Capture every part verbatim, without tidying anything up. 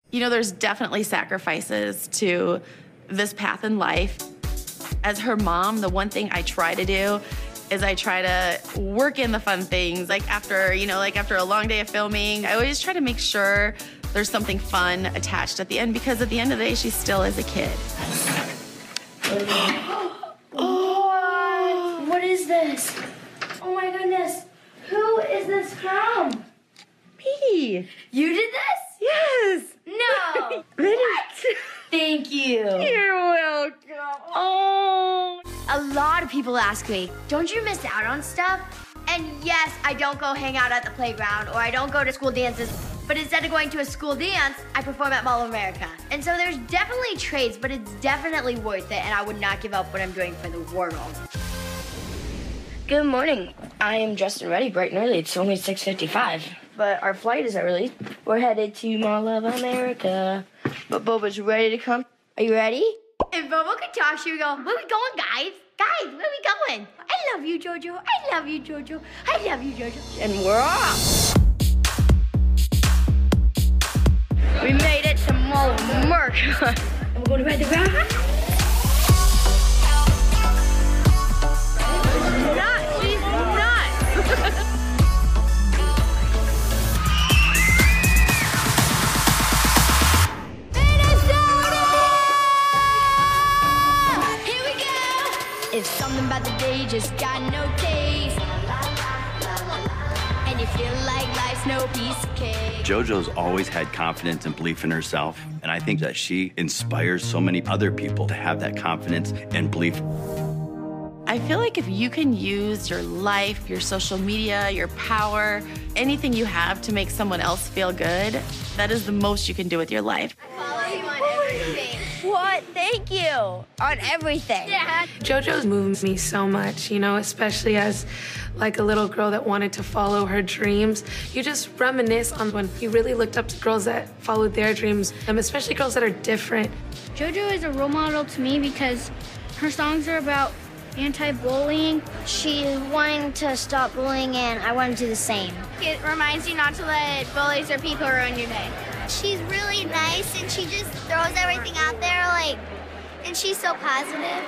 You know, there's definitely sacrifices to this path in life. As her mom, the one thing I try to do is I try to work in the fun things. Like after, you know, like after a long day of filming, I always try to make sure there's something fun attached at the end, because at the end of the day, she still is a kid. Oh, what is this? Oh my goodness. Who is this from? Me. You did this? Yes. No. What? Thank you. You're welcome. Oh. A lot of people ask me, don't you miss out on stuff? And yes, I don't go hang out at the playground or I don't go to school dances, but instead of going to a school dance, I perform at Mall of America. And so there's definitely trades, but it's definitely worth it, and I would not give up what I'm doing for the world. Good morning. I am dressed and ready bright and early. It's only six fifty-five, but our flight is early. We're headed to Mall of America. But Boba's ready to come. Are you ready? If Bobo could talk, she would go, where we going, guys? Guys, where we going? I love you, Jojo. I love you, Jojo. I love you, Jojo. And we're off. We made it to Mall of America. And we're going to ride the ride. Not, she's not. It's something about the day, just got no taste. And you feel like life's no piece of cake. JoJo's always had confidence and belief in herself, and I think that she inspires so many other people to have that confidence and belief. I feel like if you can use your life, your social media, your power, anything you have to make someone else feel good, that is the most you can do with your life. Follow him on everything. What? Thank you. On everything. Yeah. JoJo's moved me so much, you know, especially as like a little girl that wanted to follow her dreams. You just reminisce on when you really looked up to girls that followed their dreams, um, especially girls that are different. JoJo is a role model to me because her songs are about anti-bullying. She's wanting to stop bullying, and I want to do the same. It reminds you not to let bullies or people ruin your day. She's really nice, and she just throws everything out there, like, and she's so positive.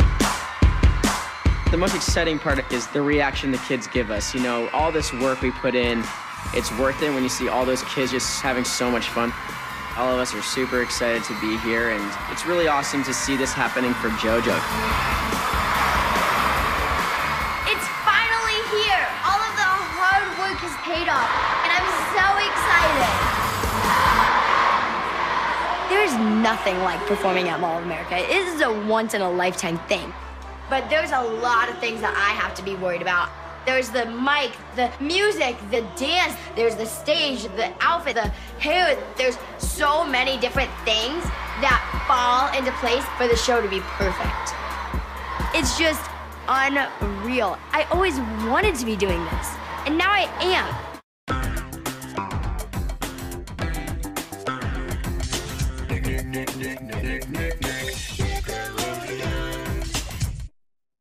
The most exciting part is the reaction the kids give us. You know, all this work we put in, it's worth it when you see all those kids just having so much fun. All of us are super excited to be here, and it's really awesome to see this happening for JoJo. It's finally here. All of the hard work has paid off, and I'm so excited. There's nothing like performing at Mall of America. It is a once-in-a-lifetime thing. But there's a lot of things that I have to be worried about. There's the mic, the music, the dance, there's the stage, the outfit, the hair. There's so many different things that fall into place for the show to be perfect. It's just unreal. I always wanted to be doing this, and now I am.